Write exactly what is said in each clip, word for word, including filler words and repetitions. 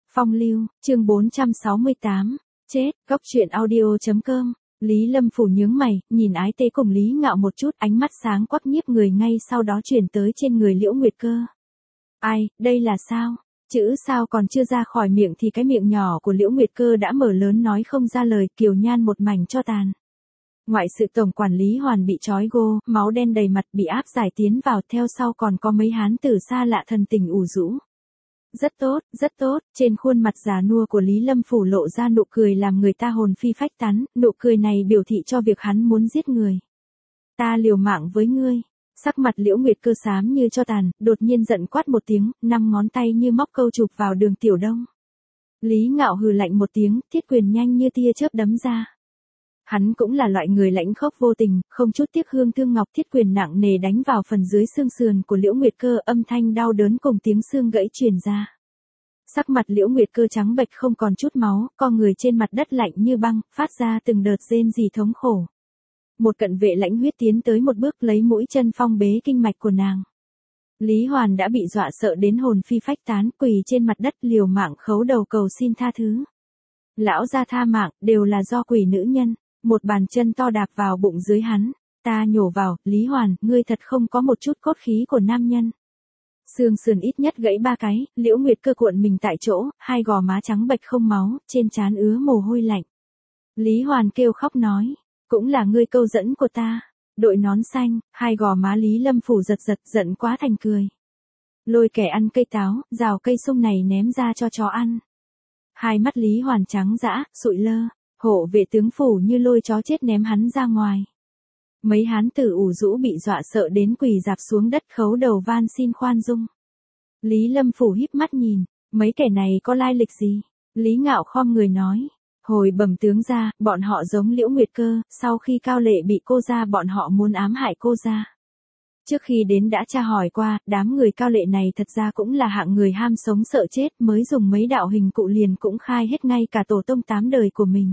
Phong lưu, chương bốn trăm sáu mươi tám, chết, góc truyện audio.com, Lý Lâm Phủ nhướng mày, nhìn Ái Tê cùng Lý Ngạo một chút, ánh mắt sáng quắc nhiếp người ngay sau đó chuyển tới trên người Liễu Nguyệt Cơ. Ai, đây là sao? Chữ sao còn chưa ra khỏi miệng thì cái miệng nhỏ của Liễu Nguyệt Cơ đã mở lớn nói không ra lời, kiều nhan một mảnh cho tàn. Ngoại sự tổng quản Lý Hoàn bị trói gô, máu đen đầy mặt bị áp giải tiến vào, theo sau còn có mấy hán tử xa lạ thần tình ủ rũ. Rất tốt, rất tốt, trên khuôn mặt già nua của Lý Lâm Phủ lộ ra nụ cười làm người ta hồn phi phách tán, nụ cười này biểu thị cho việc hắn muốn giết người. Ta liều mạng với ngươi. Sắc mặt Liễu Nguyệt Cơ xám như cho tàn, đột nhiên giận quát một tiếng, năm ngón tay như móc câu chụp vào Đường Tiểu Đông. Lý Ngạo hừ lạnh một tiếng, thiết quyền nhanh như tia chớp đấm ra. Hắn cũng là loại người lãnh khốc vô tình, không chút tiếc hương thương ngọc, thiết quyền nặng nề đánh vào phần dưới xương sườn của Liễu Nguyệt Cơ, âm thanh đau đớn cùng tiếng xương gãy truyền ra. Sắc mặt Liễu Nguyệt Cơ trắng bệch không còn chút máu, co người trên mặt đất lạnh như băng, phát ra từng đợt rên rỉ thống khổ. Một cận vệ lãnh huyết tiến tới một bước lấy mũi chân phong bế kinh mạch của nàng. Lý Hoàn đã bị dọa sợ đến hồn phi phách tán, quỳ trên mặt đất liều mạng khấu đầu cầu xin tha thứ. Lão gia tha mạng, đều là do quỷ nữ nhân. Một bàn chân to đạp vào bụng dưới hắn. Ta nhổ vào, Lý Hoàn, ngươi thật không có một chút cốt khí của nam nhân. Xương sườn ít nhất gãy ba cái, Liễu Nguyệt Cơ cuộn mình tại chỗ, hai gò má trắng bệch không máu, trên trán ứa mồ hôi lạnh. Lý Hoàn kêu khóc nói, cũng là ngươi câu dẫn của ta. Đội nón xanh, hai gò má Lý Lâm Phủ giật giật, giận quá thành cười. Lôi kẻ ăn cây táo, rào cây sung này ném ra cho chó ăn. Hai mắt Lý Hoàn trắng dã, sụi lơ. Hộ vệ tướng phủ như lôi chó chết ném hắn ra ngoài. Mấy hán tử ủ rũ bị dọa sợ đến quỳ dạp xuống đất khấu đầu van xin khoan dung. Lý Lâm Phủ híp mắt nhìn, mấy kẻ này có lai lịch gì? Lý Ngạo khom người nói, hồi bẩm tướng gia, bọn họ giống Liễu Nguyệt Cơ, sau khi Cao Lệ bị cô ra bọn họ muốn ám hại cô ra. Trước khi đến đã tra hỏi qua, đám người Cao Lệ này thật ra cũng là hạng người ham sống sợ chết, mới dùng mấy đạo hình cụ liền cũng khai hết ngay cả tổ tông tám đời của mình.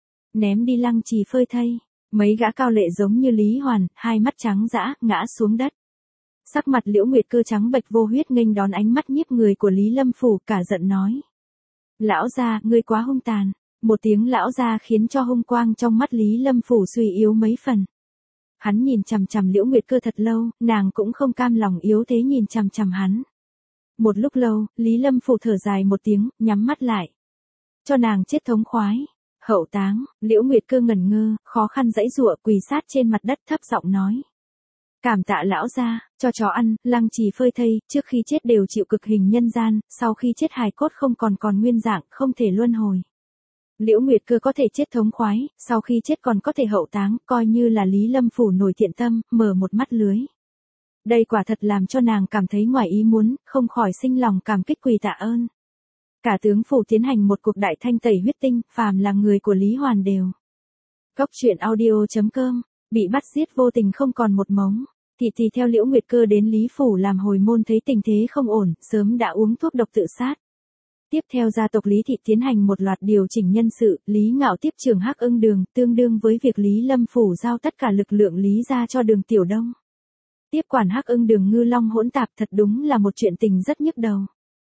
Ném đi lăng trì phơi thây, mấy gã Cao Lệ giống như Lý Hoàn, hai mắt trắng dã, ngã xuống đất. Sắc mặt Liễu Nguyệt Cơ trắng bệch vô huyết nghênh đón ánh mắt nhiếp người của Lý Lâm Phủ, cả giận nói. Lão gia, ngươi quá hung tàn. Một tiếng lão gia khiến cho hung quang trong mắt Lý Lâm Phủ suy yếu mấy phần. Hắn nhìn chằm chằm Liễu Nguyệt Cơ thật lâu, nàng cũng không cam lòng yếu thế nhìn chằm chằm hắn. Một lúc lâu, Lý Lâm Phủ thở dài một tiếng, nhắm mắt lại. Cho nàng chết thống khoái. Hậu táng, Liễu Nguyệt Cơ ngẩn ngơ, khó khăn giãy giụa, quỳ sát trên mặt đất thấp giọng nói. Cảm tạ lão gia, cho chó ăn, lăng trì phơi thây, trước khi chết đều chịu cực hình nhân gian, sau khi chết hài cốt không còn còn nguyên dạng, không thể luân hồi. Liễu Nguyệt Cơ có thể chết thống khoái, sau khi chết còn có thể hậu táng, coi như là Lý Lâm Phủ nổi thiện tâm, mở một mắt lưới. Đây quả thật làm cho nàng cảm thấy ngoài ý muốn, không khỏi sinh lòng cảm kích quỳ tạ ơn. Cả tướng phủ tiến hành một cuộc đại thanh tẩy huyết tinh, phàm là người của Lý Hoàn đều. Góc truyện audio.com, bị bắt giết vô tình không còn một mống. Thị thì theo Liễu Nguyệt Cơ đến Lý Phủ làm hồi môn thấy tình thế không ổn, sớm đã uống thuốc độc tự sát. Tiếp theo gia tộc Lý Thị tiến hành một loạt điều chỉnh nhân sự, Lý Ngạo tiếp trưởng Hắc Ưng Đường, tương đương với việc Lý Lâm Phủ giao tất cả lực lượng Lý ra cho Đường Tiểu Đông. Tiếp quản Hắc Ưng Đường ngư long hỗn tạp thật đúng là một chuyện tình rất nhức đầu.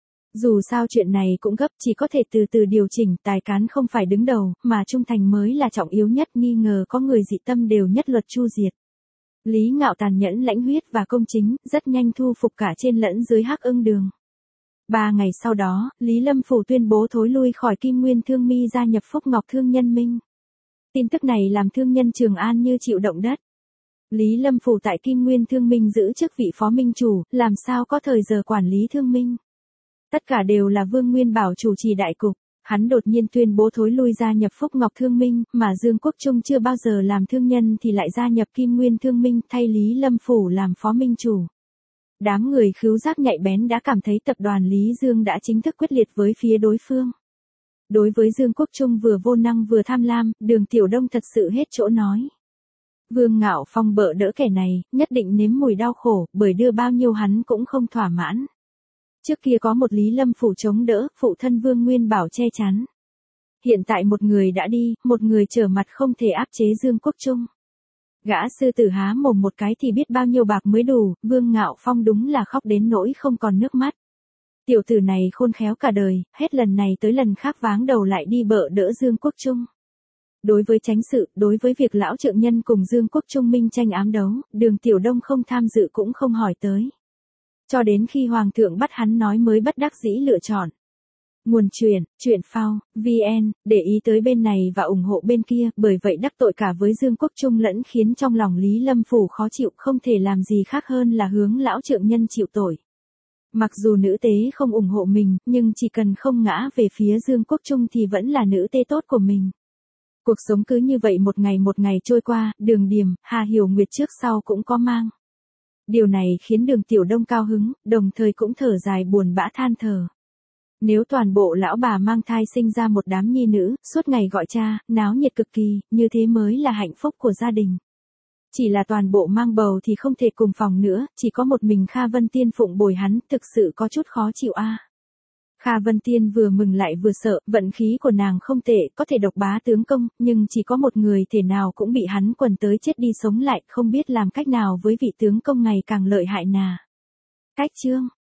Dù sao chuyện này cũng gấp, chỉ có thể từ từ điều chỉnh, tài cán không phải đứng đầu, mà trung thành mới là trọng yếu nhất, nghi ngờ có người dị tâm đều nhất luật chu diệt. Lý Ngạo tàn nhẫn lãnh huyết và công chính, rất nhanh thu phục cả trên lẫn dưới Hắc Ưng Đường. Ba ngày sau đó, Lý Lâm Phủ tuyên bố thối lui khỏi Kim Nguyên Thương Mi gia nhập Phúc Ngọc Thương Nhân Minh. Tin tức này làm thương nhân Trường An như chịu động đất. Lý Lâm Phủ tại Kim Nguyên Thương Minh giữ chức vị phó minh chủ, làm sao có thời giờ quản lý thương minh. Tất cả đều là Vương Nguyên Bảo chủ trì đại cục, hắn đột nhiên tuyên bố thối lui gia nhập Phúc Ngọc Thương Minh, mà Dương Quốc Trung chưa bao giờ làm thương nhân thì lại gia nhập Kim Nguyên Thương Minh thay Lý Lâm Phủ làm phó minh chủ. Đám người khứu giác nhạy bén đã cảm thấy tập đoàn Lý Dương đã chính thức quyết liệt với phía đối phương. Đối với Dương Quốc Trung vừa vô năng vừa tham lam, Đường Tiểu Đông thật sự hết chỗ nói. Vương Ngạo Phong bợ đỡ kẻ này, nhất định nếm mùi đau khổ, bởi đưa bao nhiêu hắn cũng không thỏa mãn. Trước kia có một Lý Lâm Phủ chống đỡ, phụ thân Vương Nguyên Bảo che chắn. Hiện tại một người đã đi, một người trở mặt không thể áp chế Dương Quốc Trung. Gã sư tử há mồm một cái thì biết bao nhiêu bạc mới đủ, Vương Ngạo Phong đúng là khóc đến nỗi không còn nước mắt. Tiểu tử này khôn khéo cả đời, hết lần này tới lần khác váng đầu lại đi bợ đỡ Dương Quốc Trung. Đối với chánh sự, đối với việc lão trượng nhân cùng Dương Quốc Trung minh tranh ám đấu, Đường Tiểu Đông không tham dự cũng không hỏi tới. Cho đến khi Hoàng thượng bắt hắn nói mới bất đắc dĩ lựa chọn. Nguồn truyện, truyện phao, vn, để ý tới bên này và ủng hộ bên kia, bởi vậy đắc tội cả với Dương Quốc Trung lẫn khiến trong lòng Lý Lâm Phủ khó chịu, không thể làm gì khác hơn là hướng lão trượng nhân chịu tội. Mặc dù nữ tế không ủng hộ mình, nhưng chỉ cần không ngã về phía Dương Quốc Trung thì vẫn là nữ tế tốt của mình. Cuộc sống cứ như vậy một ngày một ngày trôi qua, Đường Điềm, Hà Hiểu Nguyệt trước sau cũng có mang. Điều này khiến Đường Tiểu Đông cao hứng, đồng thời cũng thở dài buồn bã than thở. Nếu toàn bộ lão bà mang thai sinh ra một đám nhi nữ, suốt ngày gọi cha, náo nhiệt cực kỳ, như thế mới là hạnh phúc của gia đình. Chỉ là toàn bộ mang bầu thì không thể cùng phòng nữa, chỉ có một mình Kha Vân Tiên phụng bồi hắn, thực sự có chút khó chịu a. À. Kha Vân Tiên vừa mừng lại vừa sợ, vận khí của nàng không tệ, có thể độc bá tướng công, nhưng chỉ có một người thể nào cũng bị hắn quần tới chết đi sống lại, không biết làm cách nào với vị tướng công ngày càng lợi hại nà. Cách chương